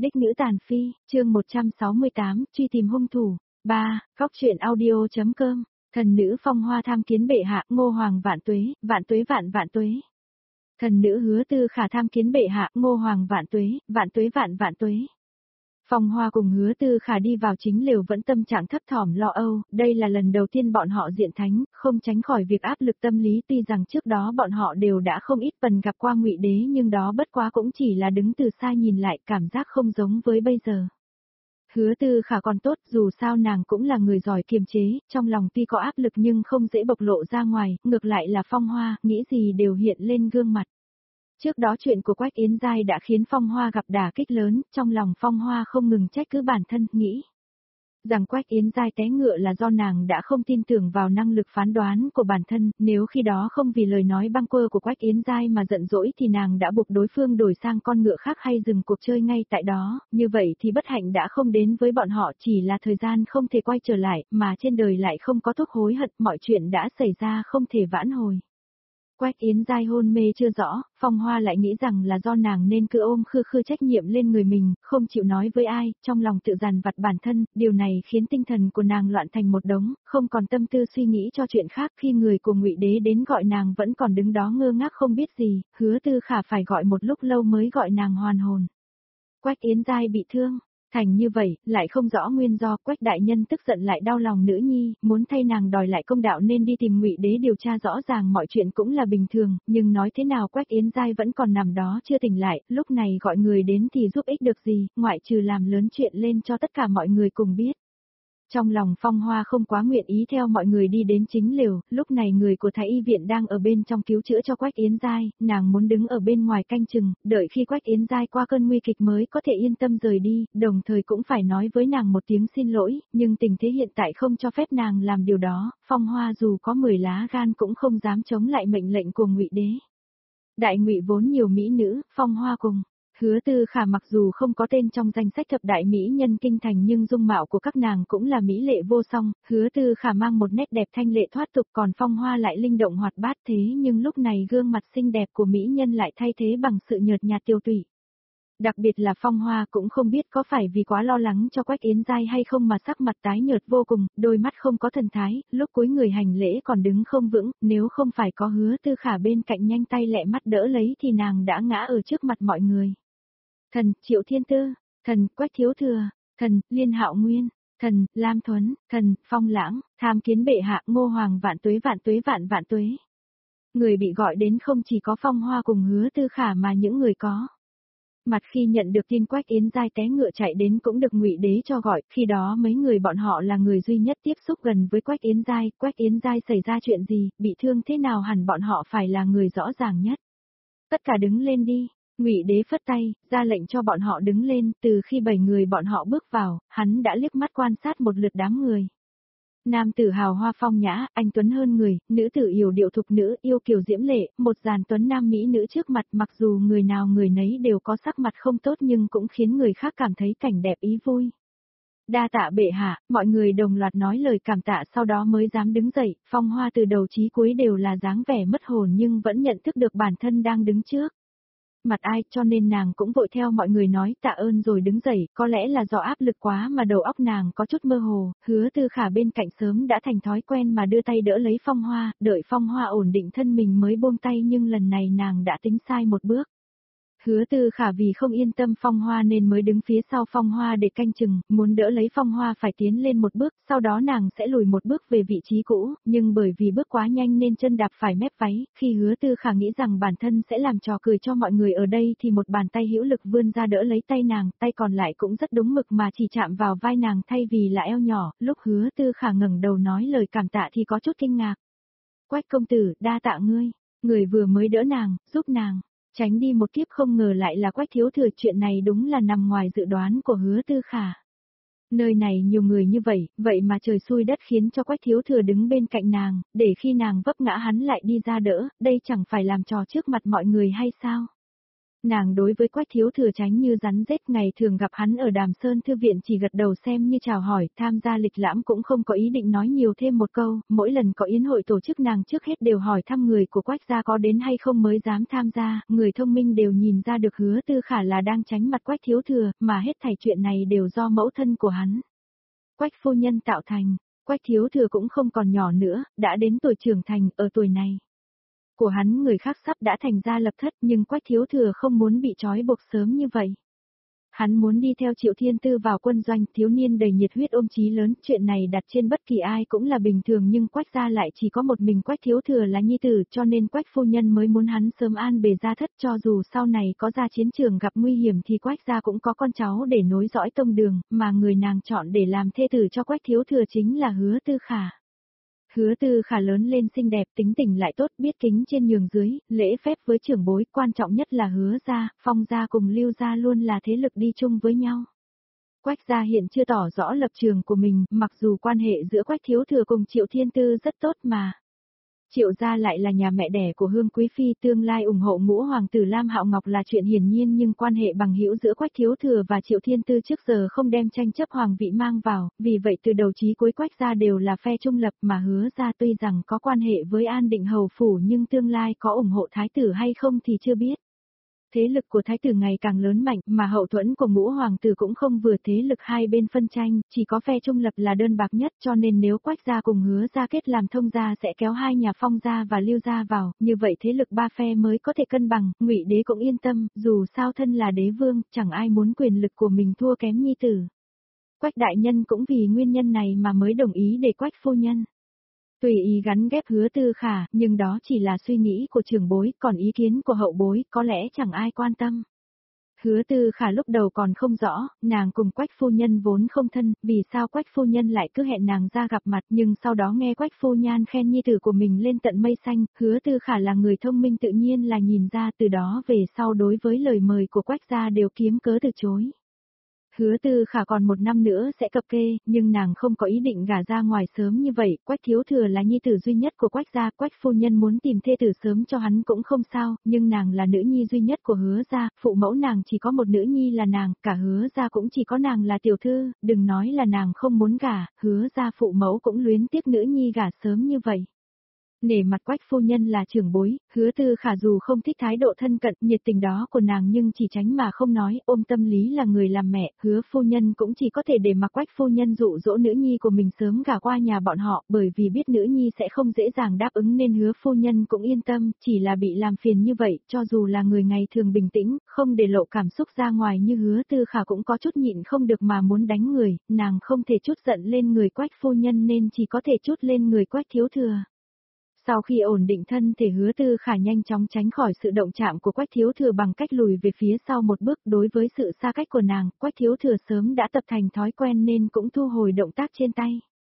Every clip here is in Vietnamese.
Đích nữ tàn phi, chương 168, truy tìm hung thủ. 3. Góc truyện audio.com. Thần nữ phong hoa tham kiến bệ hạ, Ngô Hoàng vạn tuế, vạn tuế vạn vạn tuế. Thần nữ Hứa Tư Khả tham kiến bệ hạ, Ngô Hoàng vạn tuế, vạn tuế vạn vạn tuế. Phong Hoa cùng Hứa Tư Khả đi vào chính lều vẫn tâm trạng thấp thỏm lo âu, đây là lần đầu tiên bọn họ diện thánh, không tránh khỏi việc áp lực tâm lý, tuy rằng trước đó bọn họ đều đã không ít lần gặp qua Ngụy Đế, nhưng đó bất quá cũng chỉ là đứng từ xa nhìn lại, cảm giác không giống với bây giờ. Hứa Tư Khả còn tốt, dù sao nàng cũng là người giỏi kiềm chế, trong lòng tuy có áp lực nhưng không dễ bộc lộ ra ngoài, ngược lại là Phong Hoa, nghĩ gì đều hiện lên gương mặt. Trước đó chuyện của Quách Yến Giai đã khiến Phong Hoa gặp đả kích lớn, trong lòng Phong Hoa không ngừng trách cứ bản thân, nghĩ rằng Quách Yến Giai té ngựa là do nàng đã không tin tưởng vào năng lực phán đoán của bản thân, nếu khi đó không vì lời nói bâng quơ của Quách Yến Giai mà giận dỗi thì nàng đã buộc đối phương đổi sang con ngựa khác hay dừng cuộc chơi ngay tại đó, như vậy thì bất hạnh đã không đến với bọn họ, chỉ là thời gian không thể quay trở lại, mà trên đời lại không có thuốc hối hận, mọi chuyện đã xảy ra không thể vãn hồi. Quách Yến Giai hôn mê chưa rõ, Phong Hoa lại nghĩ rằng là do nàng nên cứ ôm khư khư trách nhiệm lên người mình, không chịu nói với ai, trong lòng tự dằn vặt bản thân, điều này khiến tinh thần của nàng loạn thành một đống, không còn tâm tư suy nghĩ cho chuyện khác. Khi người của Ngụy Đế đến gọi nàng vẫn còn đứng đó ngơ ngác không biết gì, Hứa Tư Khả phải gọi một lúc lâu mới gọi nàng hoàn hồn. Quách Yến Giai bị thương. Thành như vậy, lại không rõ nguyên do, Quách đại nhân tức giận lại đau lòng nữ nhi, muốn thay nàng đòi lại công đạo nên đi tìm Ngụy Đế điều tra rõ ràng mọi chuyện cũng là bình thường, nhưng nói thế nào Quách Yến Giai vẫn còn nằm đó chưa tỉnh lại, lúc này gọi người đến thì giúp ích được gì, ngoại trừ làm lớn chuyện lên cho tất cả mọi người cùng biết. Trong lòng Phong Hoa không quá nguyện ý theo mọi người đi đến chính lều, lúc này người của Thái Y viện đang ở bên trong cứu chữa cho Quách Yến Giai, nàng muốn đứng ở bên ngoài canh chừng, đợi khi Quách Yến Giai qua cơn nguy kịch mới có thể yên tâm rời đi, đồng thời cũng phải nói với nàng một tiếng xin lỗi, nhưng tình thế hiện tại không cho phép nàng làm điều đó, Phong Hoa dù có 10 lá gan cũng không dám chống lại mệnh lệnh của Ngụy Đế. Đại Ngụy vốn nhiều mỹ nữ, Phong Hoa cùng Hứa Tư Khả mặc dù không có tên trong danh sách thập đại mỹ nhân kinh thành nhưng dung mạo của các nàng cũng là mỹ lệ vô song, Hứa Tư Khả mang một nét đẹp thanh lệ thoát tục, còn Phong Hoa lại linh động hoạt bát, thế nhưng lúc này gương mặt xinh đẹp của mỹ nhân lại thay thế bằng sự nhợt nhạt tiêu tụy. Đặc biệt là Phong Hoa cũng không biết có phải vì quá lo lắng cho Quách Yến Giai hay không mà sắc mặt tái nhợt vô cùng, đôi mắt không có thần thái, lúc cuối người hành lễ còn đứng không vững, nếu không phải có Hứa Tư Khả bên cạnh nhanh tay lẹ mắt đỡ lấy thì nàng đã ngã ở trước mặt mọi người. Thần, Triệu Thiên Tư, thần, Quách Thiếu Thừa, thần, Liên Hạo Nguyên, thần, Lam Thuấn, thần, Phong Lãng, tham kiến bệ hạ, Ngô Hoàng vạn tuế vạn tuế vạn vạn tuế. Người bị gọi đến không chỉ có Phong Hoa cùng Hứa Tư Khả mà những người có mặt khi nhận được tin Quách Yến Giai té ngựa chạy đến cũng được Ngụy Đế cho gọi, khi đó mấy người bọn họ là người duy nhất tiếp xúc gần với Quách Yến Giai, Quách Yến Giai xảy ra chuyện gì, bị thương thế nào hẳn bọn họ phải là người rõ ràng nhất. Tất cả đứng lên đi. Ngụy Đế phất tay, ra lệnh cho bọn họ đứng lên, từ khi 7 người bọn họ bước vào, hắn đã liếc mắt quan sát một lượt đám người. Nam tử hào hoa phong nhã, anh tuấn hơn người, nữ tử yểu điệu thục nữ, yêu kiều diễm lệ, một dàn tuấn nam mỹ nữ trước mặt, mặc dù người nào người nấy đều có sắc mặt không tốt nhưng cũng khiến người khác cảm thấy cảnh đẹp ý vui. Đa tạ bệ hạ, mọi người đồng loạt nói lời cảm tạ sau đó mới dám đứng dậy, Phong Hoa từ đầu chí cuối đều là dáng vẻ mất hồn nhưng vẫn nhận thức được bản thân đang đứng trước mặt ai, cho nên nàng cũng vội theo mọi người nói tạ ơn rồi đứng dậy, có lẽ là do áp lực quá mà đầu óc nàng có chút mơ hồ, Hứa Tư Khả bên cạnh sớm đã thành thói quen mà đưa tay đỡ lấy Phong Hoa, đợi Phong Hoa ổn định thân mình mới buông tay nhưng lần này nàng đã tính sai một bước. Hứa Tư Khả vì không yên tâm Phong Hoa nên mới đứng phía sau Phong Hoa để canh chừng, muốn đỡ lấy Phong Hoa phải tiến lên một bước, sau đó nàng sẽ lùi một bước về vị trí cũ, nhưng bởi vì bước quá nhanh nên chân đạp phải mép váy, khi Hứa Tư Khả nghĩ rằng bản thân sẽ làm trò cười cho mọi người ở đây thì một bàn tay hữu lực vươn ra đỡ lấy tay nàng, tay còn lại cũng rất đúng mực mà chỉ chạm vào vai nàng thay vì là eo nhỏ, lúc Hứa Tư Khả ngẩng đầu nói lời cảm tạ thì có chút kinh ngạc. Quách công tử, đa tạ ngươi, người vừa mới đỡ nàng, giúp nàng tránh đi một kiếp không ngờ lại là Quách Thiếu Thừa, chuyện này đúng là nằm ngoài dự đoán của Hứa Tư Khả. Nơi này nhiều người như vậy, vậy mà trời xui đất khiến cho Quách Thiếu Thừa đứng bên cạnh nàng, để khi nàng vấp ngã hắn lại đi ra đỡ, đây chẳng phải làm trò trước mặt mọi người hay sao? Nàng đối với Quách Thiếu Thừa tránh như rắn rết, ngày thường gặp hắn ở Đàm Sơn Thư viện chỉ gật đầu xem như chào hỏi, tham gia lịch lãm cũng không có ý định nói nhiều thêm một câu, mỗi lần có yến hội tổ chức nàng trước hết đều hỏi thăm người của Quách gia có đến hay không mới dám tham gia, người thông minh đều nhìn ra được Hứa Tư Khả là đang tránh mặt Quách Thiếu Thừa, mà hết thảy chuyện này đều do mẫu thân của hắn. Quách phu nhân tạo thành, Quách Thiếu Thừa cũng không còn nhỏ nữa, đã đến tuổi trưởng thành, ở tuổi này của hắn người khác sắp đã thành gia lập thất, nhưng Quách Thiếu Thừa không muốn bị trói buộc sớm như vậy. Hắn muốn đi theo Triệu Thiên Tư vào quân doanh, thiếu niên đầy nhiệt huyết ôm chí lớn, chuyện này đặt trên bất kỳ ai cũng là bình thường, nhưng Quách gia lại chỉ có một mình Quách Thiếu Thừa là nhi tử, cho nên Quách phu nhân mới muốn hắn sớm an bề gia thất, cho dù sau này có ra chiến trường gặp nguy hiểm thì Quách gia cũng có con cháu để nối dõi tông đường, mà người nàng chọn để làm thê tử cho Quách Thiếu Thừa chính là Hứa Tư Khả. Hứa Tư Khả lớn lên xinh đẹp, tính tình lại tốt, biết kính trên nhường dưới, lễ phép với trưởng bối, quan trọng nhất là Hứa gia, Phong gia cùng Lưu gia luôn là thế lực đi chung với nhau. Quách gia hiện chưa tỏ rõ lập trường của mình, mặc dù quan hệ giữa Quách Thiếu Thừa cùng Triệu Thiên Tư rất tốt mà. Triệu gia lại là nhà mẹ đẻ của Hương Quý Phi, tương lai ủng hộ ngũ hoàng tử Lam Hạo Ngọc là chuyện hiển nhiên, nhưng quan hệ bằng hữu giữa Quách Thiếu Thừa và Triệu Thiên Tư trước giờ không đem tranh chấp hoàng vị mang vào, vì vậy từ đầu chí cuối Quách gia đều là phe trung lập, mà Hứa gia tuy rằng có quan hệ với An Định hầu phủ nhưng tương lai có ủng hộ thái tử hay không thì chưa biết. Thế lực của thái tử ngày càng lớn mạnh, mà hậu thuẫn của ngũ hoàng tử cũng không vừa, thế lực hai bên phân tranh, chỉ có phe trung lập là đơn bạc nhất, cho nên nếu Quách gia cùng Hứa gia kết làm thông gia sẽ kéo hai nhà Phong gia và Lưu gia vào, như vậy thế lực ba phe mới có thể cân bằng. Ngụy đế cũng yên tâm, dù sao thân là đế vương, chẳng ai muốn quyền lực của mình thua kém nhi tử. Quách đại nhân cũng vì nguyên nhân này mà mới đồng ý để Quách phu nhân tùy ý gắn ghép Hứa Tư Khả, nhưng đó chỉ là suy nghĩ của trưởng bối, còn ý kiến của hậu bối có lẽ chẳng ai quan tâm. Hứa Tư Khả lúc đầu còn không rõ, nàng cùng Quách phu nhân vốn không thân, vì sao Quách phu nhân lại cứ hẹn nàng ra gặp mặt, nhưng sau đó nghe Quách phu nhan khen nhi tử của mình lên tận mây xanh, Hứa Tư Khả là người thông minh tự nhiên là nhìn ra, từ đó về sau đối với lời mời của Quách gia đều kiếm cớ từ chối. Hứa Tư Khả còn một năm nữa sẽ cập kê, nhưng nàng không có ý định gả ra ngoài sớm như vậy, Quách Thiếu Thừa là nhi tử duy nhất của Quách gia, Quách phu nhân muốn tìm thê tử sớm cho hắn cũng không sao, nhưng nàng là nữ nhi duy nhất của Hứa gia, phụ mẫu nàng chỉ có một nữ nhi là nàng, cả Hứa gia cũng chỉ có nàng là tiểu thư, đừng nói là nàng không muốn gả, Hứa gia phụ mẫu cũng luyến tiếc nữ nhi gả sớm như vậy. Nể mặt Quách phu nhân là trưởng bối, Hứa Tư Khả dù không thích thái độ thân cận nhiệt tình đó của nàng nhưng chỉ tránh mà không nói, ôm tâm lý là người làm mẹ, Hứa phu nhân cũng chỉ có thể để mặc Quách phu nhân dụ dỗ nữ nhi của mình sớm gả qua nhà bọn họ, bởi vì biết nữ nhi sẽ không dễ dàng đáp ứng nên Hứa phu nhân cũng yên tâm, chỉ là bị làm phiền như vậy, cho dù là người ngày thường bình tĩnh, không để lộ cảm xúc ra ngoài như Hứa Tư Khả cũng có chút nhịn không được mà muốn đánh người, nàng không thể chút giận lên người Quách phu nhân nên chỉ có thể chút lên người Quách Thiếu Thừa. Sau khi ổn định thân thể Hứa Tư Khả nhanh chóng tránh khỏi sự động chạm của Quách Thiếu Thừa bằng cách lùi về phía sau một bước, đối với sự xa cách của nàng, Quách Thiếu Thừa sớm đã tập thành thói quen nên cũng thu hồi động tác trên tay.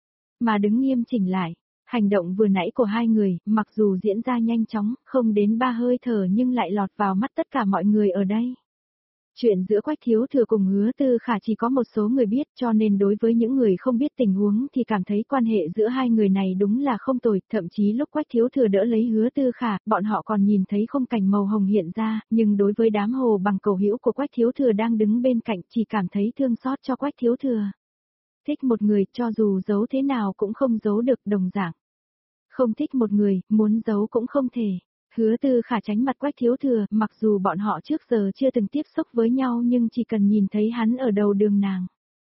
Mà đứng nghiêm chỉnh lại, hành động vừa nãy của hai người, mặc dù diễn ra nhanh chóng, không đến 3 hơi thở nhưng lại lọt vào mắt tất cả mọi người ở đây. Chuyện giữa Quách Thiếu Thừa cùng Hứa Tư Khả chỉ có một số người biết, cho nên đối với những người không biết tình huống thì cảm thấy quan hệ giữa hai người này đúng là không tồi, thậm chí lúc Quách Thiếu Thừa đỡ lấy Hứa Tư Khả, bọn họ còn nhìn thấy khung cảnh màu hồng hiện ra, nhưng đối với đám hồ bằng cầu hữu của Quách Thiếu Thừa đang đứng bên cạnh chỉ cảm thấy thương xót cho Quách Thiếu Thừa. Thích một người, cho dù giấu thế nào cũng không giấu được đồng dạng. Không thích một người, muốn giấu cũng không thể. Hứa Tư Khả tránh mặt Quách Thiếu Thừa, mặc dù bọn họ trước giờ chưa từng tiếp xúc với nhau nhưng chỉ cần nhìn thấy hắn ở đầu đường nàng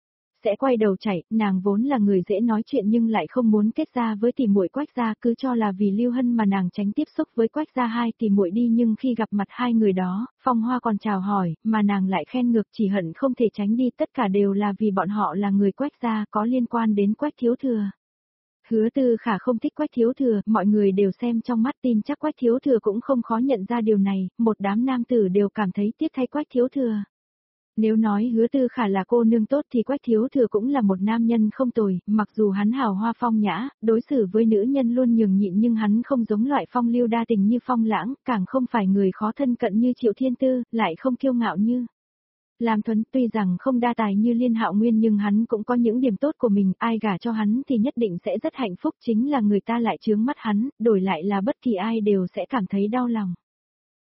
sẽ quay đầu chạy, nàng vốn là người dễ nói chuyện nhưng lại không muốn kết giao với tỷ muội Quách gia, cứ cho là vì Lưu Hân mà nàng tránh tiếp xúc với Quách gia hai tỷ muội đi, nhưng khi gặp mặt hai người đó, Phong Hoa còn chào hỏi, mà nàng lại khen ngược, chỉ hận không thể tránh đi, tất cả đều là vì bọn họ là người Quách gia, có liên quan đến Quách Thiếu Thừa. Hứa Tư Khả không thích Quách Thiếu Thừa, mọi người đều xem trong mắt, tin chắc Quách Thiếu Thừa cũng không khó nhận ra điều này, một đám nam tử đều cảm thấy tiếc thay Quách Thiếu Thừa. Nếu nói Hứa Tư Khả là cô nương tốt thì Quách Thiếu Thừa cũng là một nam nhân không tồi, mặc dù hắn hào hoa phong nhã, đối xử với nữ nhân luôn nhường nhịn nhưng hắn không giống loại phong lưu đa tình như Phong Lãng, càng không phải người khó thân cận như Triệu Thiên Tư, lại không kiêu ngạo như Lam Thuấn. Tuy rằng không đa tài như Liên Hạo Nguyên nhưng hắn cũng có những điểm tốt của mình, ai gả cho hắn thì nhất định sẽ rất hạnh phúc, chính là người ta lại chướng mắt hắn, đổi lại là bất kỳ ai đều sẽ cảm thấy đau lòng.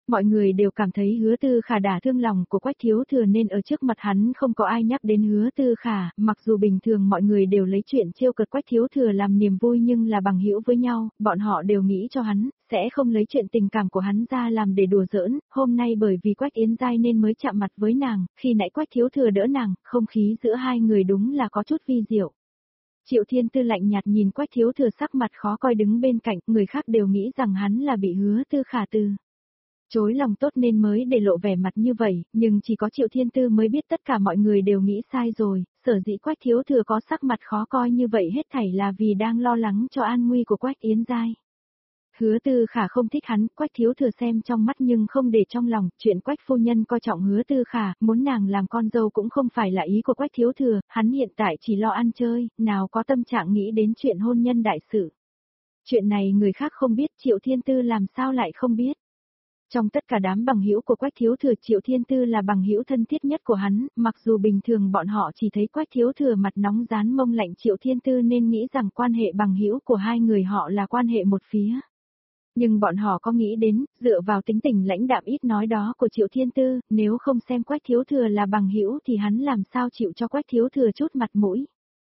Mọi người đều cảm thấy Hứa Tư Khả đả thương lòng của Quách Thiếu Thừa nên ở trước mặt hắn không có ai nhắc đến Hứa Tư Khả, mặc dù bình thường mọi người đều lấy chuyện trêu cợt Quách Thiếu Thừa làm niềm vui nhưng là bằng hữu với nhau, bọn họ đều nghĩ cho hắn, sẽ không lấy chuyện tình cảm của hắn ra làm để đùa giỡn, hôm nay bởi vì Quách Yến Giai nên mới chạm mặt với nàng, khi nãy Quách Thiếu Thừa đỡ nàng, không khí giữa hai người đúng là có chút vi diệu. Triệu Thiên Tư lạnh nhạt nhìn Quách Thiếu Thừa sắc mặt khó coi đứng bên cạnh, người khác đều nghĩ rằng hắn là bị Hứa Tư Khả từ chối lòng tốt nên mới để lộ vẻ mặt như vậy, nhưng chỉ có Triệu Thiên Tư mới biết tất cả mọi người đều nghĩ sai rồi, sở dĩ Quách Thiếu Thừa có sắc mặt khó coi như vậy hết thảy là vì đang lo lắng cho an nguy của Quách Yến Giai. Hứa Tư Khả không thích hắn, Quách Thiếu Thừa xem trong mắt nhưng không để trong lòng, chuyện Quách phu nhân coi trọng Hứa Tư Khả, muốn nàng làm con dâu cũng không phải là ý của Quách Thiếu Thừa, hắn hiện tại chỉ lo ăn chơi, nào có tâm trạng nghĩ đến chuyện hôn nhân đại sự. Chuyện này người khác không biết, Triệu Thiên Tư làm sao lại không biết. Trong tất cả đám bằng hữu của Quách Thiếu Thừa, Triệu Thiên Tư là bằng hữu thân thiết nhất của hắn, mặc dù bình thường bọn họ chỉ thấy Quách Thiếu Thừa mặt nóng rán mông lạnh Triệu Thiên Tư nên nghĩ rằng quan hệ bằng hữu của hai người họ là quan hệ một phía. Nhưng bọn họ có nghĩ đến, dựa vào tính tình lãnh đạm ít nói đó của Triệu Thiên Tư, nếu không xem Quách Thiếu Thừa là bằng hữu thì hắn làm sao chịu cho Quách Thiếu Thừa chút mặt mũi.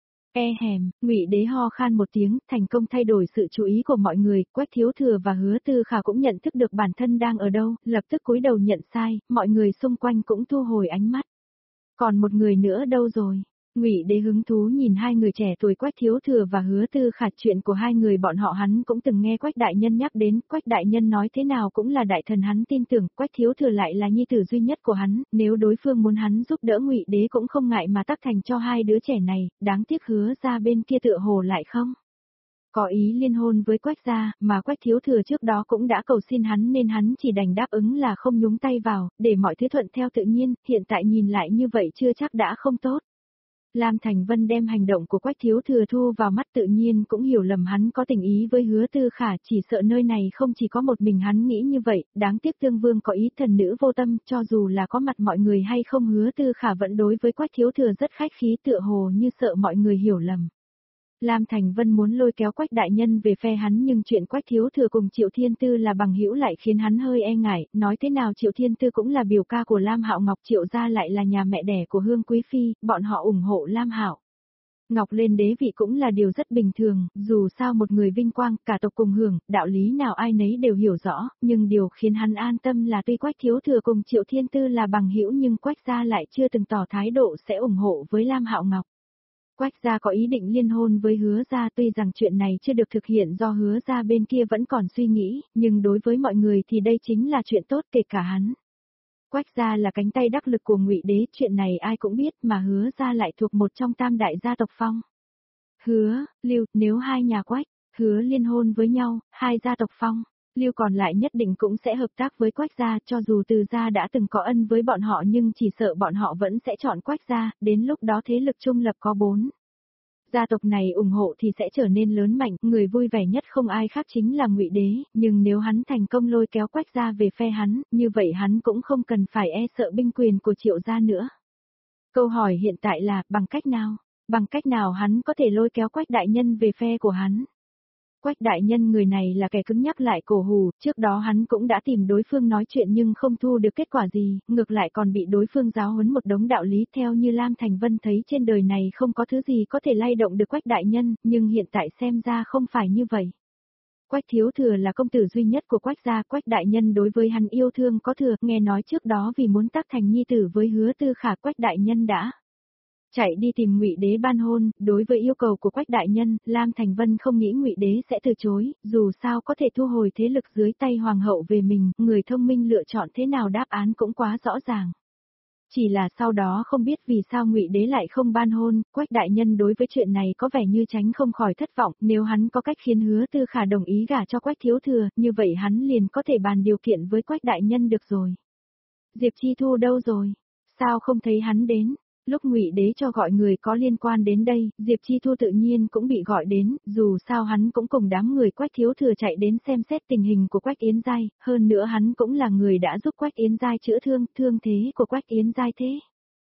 Ngụy Đế ho khan một tiếng, thành công thay đổi sự chú ý của mọi người, Quách Thiếu Thừa và Hứa Tư Khả cũng nhận thức được bản thân đang ở đâu, lập tức cúi đầu nhận sai, mọi người xung quanh cũng thu hồi ánh mắt. Còn một người nữa đâu rồi? Ngụy Đế hứng thú nhìn hai người trẻ tuổi Quách Thiếu Thừa và Hứa Tư Khả, chuyện của hai người bọn họ hắn cũng từng nghe Quách đại nhân nhắc đến, Quách đại nhân nói thế nào cũng là đại thần hắn tin tưởng, Quách Thiếu Thừa lại là nhi tử duy nhất của hắn, nếu đối phương muốn hắn giúp đỡ Ngụy Đế cũng không ngại mà tác thành cho hai đứa trẻ này, đáng tiếc Hứa ra bên kia tựa hồ lại không có ý liên hôn với Quách gia, mà Quách Thiếu Thừa trước đó cũng đã cầu xin hắn nên hắn chỉ đành đáp ứng là không nhúng tay vào, để mọi thứ thuận theo tự nhiên, hiện tại nhìn lại như vậy chưa chắc đã không tốt. Lam Thành Vân đem hành động của Quách Thiếu Thừa thu vào mắt, tự nhiên cũng hiểu lầm hắn có tình ý với Hứa Tư Khả, chỉ sợ nơi này không chỉ có một mình hắn nghĩ như vậy, đáng tiếc Tương Vương có ý thần nữ vô tâm, cho dù là có mặt mọi người hay không Hứa Tư Khả vẫn đối với Quách Thiếu Thừa rất khách khí, tựa hồ như sợ mọi người hiểu lầm. Lam Thành Vân muốn lôi kéo Quách đại nhân về phe hắn nhưng chuyện Quách Thiếu Thừa cùng Triệu Thiên Tư là bằng hữu lại khiến hắn hơi e ngại, nói thế nào Triệu Thiên Tư cũng là biểu ca của Lam Hạo Ngọc, Triệu gia lại là nhà mẹ đẻ của Hương Quý Phi, bọn họ ủng hộ Lam Hạo Ngọc lên đế vị cũng là điều rất bình thường, dù sao một người vinh quang, cả tộc cùng hưởng, đạo lý nào ai nấy đều hiểu rõ, nhưng điều khiến hắn an tâm là tuy Quách Thiếu Thừa cùng Triệu Thiên Tư là bằng hữu nhưng Quách gia lại chưa từng tỏ thái độ sẽ ủng hộ với Lam Hạo Ngọc. Quách gia có ý định liên hôn với Hứa gia, tuy rằng chuyện này chưa được thực hiện do Hứa gia bên kia vẫn còn suy nghĩ, nhưng đối với mọi người thì đây chính là chuyện tốt, kể cả hắn. Quách gia là cánh tay đắc lực của Ngụy Đế, chuyện này ai cũng biết, mà Hứa gia lại thuộc một trong tam đại gia tộc Phong. Hứa, Lưu, nếu hai nhà Quách, Hứa liên hôn với nhau, hai gia tộc Phong, Lưu còn lại nhất định cũng sẽ hợp tác với Quách gia, cho dù Từ gia đã từng có ân với bọn họ nhưng chỉ sợ bọn họ vẫn sẽ chọn Quách gia, đến lúc đó thế lực trung lập có 4 gia tộc này ủng hộ thì sẽ trở nên lớn mạnh, người vui vẻ nhất không ai khác chính là Ngụy Đế, nhưng nếu hắn thành công lôi kéo Quách gia về phe hắn, như vậy hắn cũng không cần phải e sợ binh quyền của Triệu gia nữa. Câu hỏi hiện tại là, bằng cách nào? Bằng cách nào hắn có thể lôi kéo Quách đại nhân về phe của hắn? Quách đại nhân người này là kẻ cứng nhắc lại cổ hủ, trước đó hắn cũng đã tìm đối phương nói chuyện nhưng không thu được kết quả gì, ngược lại còn bị đối phương giáo huấn một đống đạo lý, theo như Lam Thành Vân thấy trên đời này không có thứ gì có thể lay động được Quách đại nhân, nhưng hiện tại xem ra không phải như vậy. Quách Thiếu Thừa là công tử duy nhất của Quách gia, Quách đại nhân đối với hắn yêu thương có thừa, nghe nói trước đó vì muốn tác thành nhi tử với Hứa Tư Khả, Quách đại nhân đã chạy đi tìm Ngụy Đế ban hôn, đối với yêu cầu của Quách đại nhân, Lam Thành Vân không nghĩ Ngụy Đế sẽ từ chối, dù sao có thể thu hồi thế lực dưới tay hoàng hậu về mình, người thông minh lựa chọn thế nào đáp án cũng quá rõ ràng. Chỉ là sau đó không biết vì sao Ngụy Đế lại không ban hôn, Quách đại nhân đối với chuyện này có vẻ như tránh không khỏi thất vọng, nếu hắn có cách khiến Hứa Tư Khả đồng ý gả cho Quách Thiếu Thừa, như vậy hắn liền có thể bàn điều kiện với Quách đại nhân được rồi. Diệp Chi Thu đâu rồi? Sao không thấy hắn đến? Lúc Ngụy Đế cho gọi người có liên quan đến đây, Diệp Chi Thu tự nhiên cũng bị gọi đến, dù sao hắn cũng cùng đám người Quách Thiếu Thừa chạy đến xem xét tình hình của Quách Yến Giai, hơn nữa hắn cũng là người đã giúp Quách Yến Giai chữa thương thế của Quách Yến Giai thế.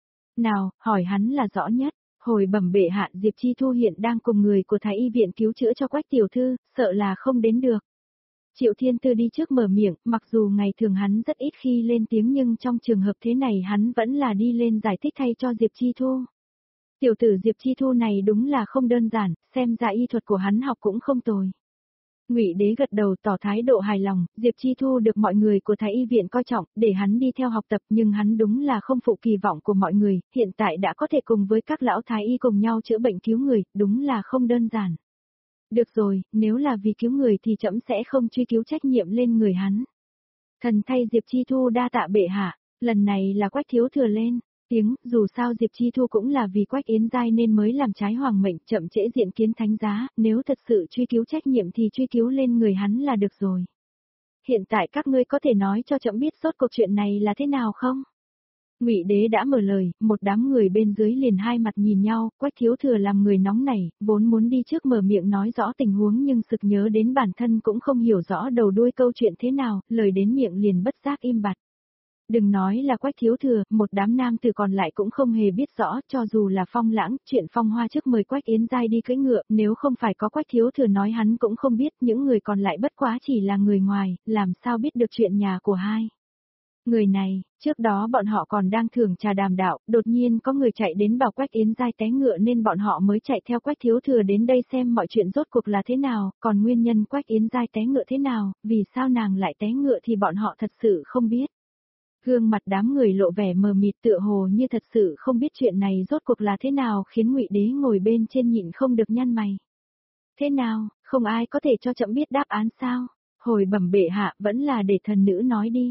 Nào, hỏi hắn là rõ nhất, hồi bẩm bệ hạ Diệp Chi Thu hiện đang cùng người của Thái Y viện cứu chữa cho Quách tiểu thư, sợ là không đến được. Triệu Thiên Tư đi trước mở miệng, mặc dù ngày thường hắn rất ít khi lên tiếng nhưng trong trường hợp thế này hắn vẫn là đi lên giải thích thay cho Diệp Chi Thu. Tiểu tử Diệp Chi Thu này đúng là không đơn giản, xem ra y thuật của hắn học cũng không tồi. Ngụy Đế gật đầu tỏ thái độ hài lòng, Diệp Chi Thu được mọi người của Thái Y viện coi trọng, để hắn đi theo học tập nhưng hắn đúng là không phụ kỳ vọng của mọi người, hiện tại đã có thể cùng với các lão Thái Y cùng nhau chữa bệnh cứu người, đúng là không đơn giản. Được rồi, nếu là vì cứu người thì trẫm sẽ không truy cứu trách nhiệm lên người hắn. Thần thay Diệp Chi Thu đa tạ bệ hạ, lần này là Quách thiếu thừa lên tiếng, dù sao Diệp Chi Thu cũng là vì Quách Yến Giai nên mới làm trái hoàng mệnh, chậm trễ diện kiến thánh giá, nếu thật sự truy cứu trách nhiệm thì truy cứu lên người hắn là được rồi. Hiện tại các ngươi có thể nói cho trẫm biết rốt cuộc chuyện này là thế nào không? Ngụy Đế đã mở lời, một đám người bên dưới liền hai mặt nhìn nhau, Quách thiếu thừa làm người nóng nảy, vốn muốn đi trước mở miệng nói rõ tình huống nhưng sực nhớ đến bản thân cũng không hiểu rõ đầu đuôi câu chuyện thế nào, lời đến miệng liền bất giác im bặt. Đừng nói là Quách thiếu thừa, một đám nam tử còn lại cũng không hề biết rõ, cho dù là Phong Lãng, chuyện Phong Hoa trước mời Quách Yến Giai đi cưỡi ngựa, nếu không phải có Quách thiếu thừa nói hắn cũng không biết, những người còn lại bất quá chỉ là người ngoài, làm sao biết được chuyện nhà của hai. Người này, trước đó bọn họ còn đang thưởng trà đàm đạo, đột nhiên có người chạy đến bảo Quách Yến Giai té ngựa nên bọn họ mới chạy theo Quách thiếu thừa đến đây xem mọi chuyện rốt cuộc là thế nào, còn nguyên nhân Quách Yến Giai té ngựa thế nào, vì sao nàng lại té ngựa thì bọn họ thật sự không biết. Gương mặt đám người lộ vẻ mờ mịt tựa hồ như thật sự không biết chuyện này rốt cuộc là thế nào khiến Ngụy Đế ngồi bên trên nhịn không được nhăn mày. Thế nào, không ai có thể cho trẫm biết đáp án sao? Hồi bẩm bệ hạ vẫn là để thần nữ nói đi.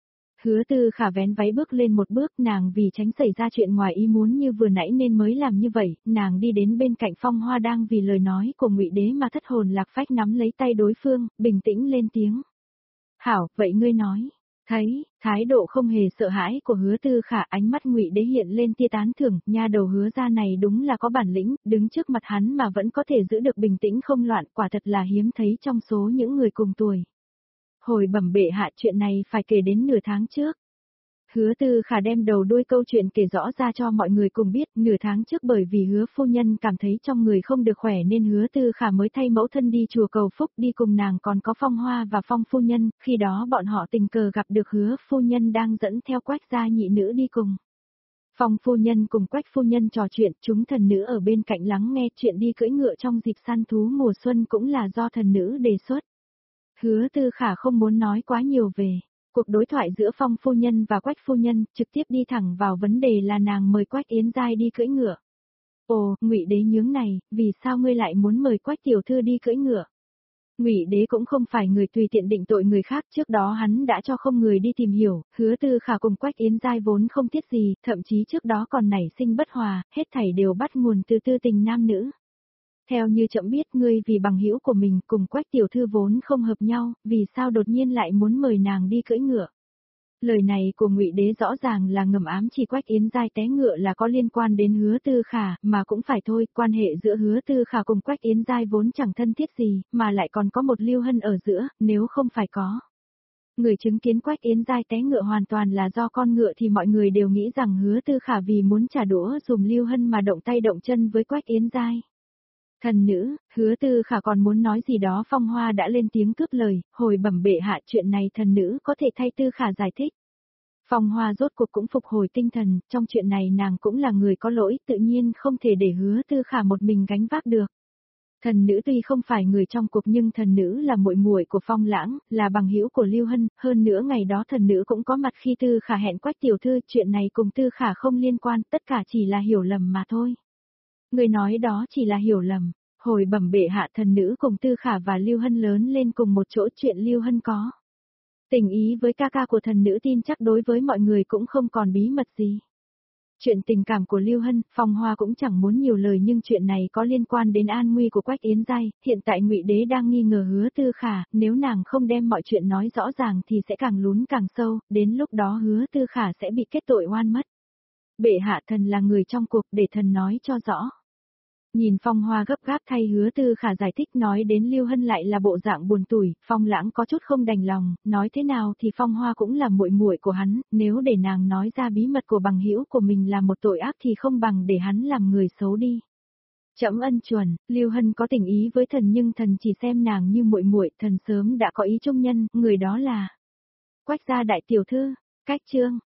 Hứa Tư Khả vén váy bước lên một bước, nàng vì tránh xảy ra chuyện ngoài ý muốn như vừa nãy nên mới làm như vậy, nàng đi đến bên cạnh Phong Hoa đang vì lời nói của Ngụy Đế mà thất hồn lạc phách nắm lấy tay đối phương, bình tĩnh lên tiếng. Hảo, vậy ngươi nói. Thấy, thái độ không hề sợ hãi của Hứa Tư Khả, ánh mắt Ngụy Đế hiện lên tia tán thưởng, nha đầu Hứa gia này đúng là có bản lĩnh, đứng trước mặt hắn mà vẫn có thể giữ được bình tĩnh không loạn, quả thật là hiếm thấy trong số những người cùng tuổi. Hồi bẩm bệ hạ, chuyện này phải kể đến nửa tháng trước. Hứa Tư Khả đem đầu đuôi câu chuyện kể rõ ra cho mọi người cùng biết, nửa tháng trước bởi vì Hứa phu nhân cảm thấy trong người không được khỏe nên Hứa Tư Khả mới thay mẫu thân đi chùa cầu phúc, đi cùng nàng còn có Phong Hoa và Phong phu nhân, khi đó bọn họ tình cờ gặp được Hứa phu nhân đang dẫn theo Quách gia nhị nữ đi cùng. Phong phu nhân cùng Quách phu nhân trò chuyện, chúng thần nữ ở bên cạnh lắng nghe, chuyện đi cưỡi ngựa trong dịp săn thú mùa xuân cũng là do thần nữ đề xuất. Hứa Tư Khả không muốn nói quá nhiều về cuộc đối thoại giữa Phong phu nhân và Quách phu nhân, trực tiếp đi thẳng vào vấn đề là nàng mời Quách Yến Giai đi cưỡi ngựa. Ồ, Ngụy Đế nhướng này, vì sao ngươi lại muốn mời Quách tiểu thư đi cưỡi ngựa? Ngụy Đế cũng không phải người tùy tiện định tội người khác, trước đó hắn đã cho không người đi tìm hiểu, Hứa Tư Khả cùng Quách Yến Giai vốn không thiết gì, thậm chí trước đó còn nảy sinh bất hòa, hết thảy đều bắt nguồn từ tư tình nam nữ. Theo như trẫm biết, ngươi vì bằng hữu của mình cùng Quách tiểu thư vốn không hợp nhau, vì sao đột nhiên lại muốn mời nàng đi cưỡi ngựa? Lời này của Ngụy Đế rõ ràng là ngầm ám chỉ Quách Yến Giai té ngựa là có liên quan đến Hứa Tư Khả, mà cũng phải thôi, quan hệ giữa Hứa Tư Khả cùng Quách Yến Giai vốn chẳng thân thiết gì, mà lại còn có một Lưu Hân ở giữa, nếu không phải có. Người chứng kiến Quách Yến Giai té ngựa hoàn toàn là do con ngựa thì mọi người đều nghĩ rằng Hứa Tư Khả vì muốn trả đũa dùm Lưu Hân mà động tay động chân với Quách Yến Giai. Thần nữ, Hứa Tư Khả còn muốn nói gì đó, Phong Hoa đã lên tiếng cướp lời, hồi bẩm bệ hạ, chuyện này thần nữ có thể thay Tư Khả giải thích. Phong Hoa rốt cuộc cũng phục hồi tinh thần, trong chuyện này nàng cũng là người có lỗi, tự nhiên không thể để Hứa Tư Khả một mình gánh vác được. Thần nữ tuy không phải người trong cuộc nhưng thần nữ là muội muội của Phong Lãng, là bằng hữu của Lưu Hân, hơn nữa ngày đó thần nữ cũng có mặt khi Tư Khả hẹn Quách tiểu thư, chuyện này cùng Tư Khả không liên quan, tất cả chỉ là hiểu lầm mà thôi. Người nói đó chỉ là hiểu lầm. Hồi bẩm bệ hạ, thần nữ cùng Tư Khả và Lưu Hân lớn lên cùng một chỗ, chuyện Lưu Hân có tình ý với ca ca của thần nữ, tin chắc đối với mọi người cũng không còn bí mật gì. Chuyện tình cảm của Lưu Hân, Phong Hoa cũng chẳng muốn nhiều lời nhưng chuyện này có liên quan đến an nguy của Quách Yến Giai, hiện tại Ngụy Đế đang nghi ngờ Hứa Tư Khả, nếu nàng không đem mọi chuyện nói rõ ràng thì sẽ càng lún càng sâu, đến lúc đó Hứa Tư Khả sẽ bị kết tội oan mất. Bệ hạ, thần là người trong cuộc, để thần nói cho rõ. Nhìn Phong Hoa gấp gáp thay Hứa Tư Khả giải thích, nói đến Lưu Hân lại là bộ dạng buồn tủi, Phong Lãng có chút không đành lòng, nói thế nào thì Phong Hoa cũng là muội muội của hắn, nếu để nàng nói ra bí mật của bằng hữu của mình là một tội ác thì không bằng để hắn làm người xấu đi. Trẫm ân chuẩn, Lưu Hân có tình ý với thần nhưng thần chỉ xem nàng như muội muội, thần sớm đã có ý trung nhân, người đó là Quách gia đại tiểu thư. Cách chương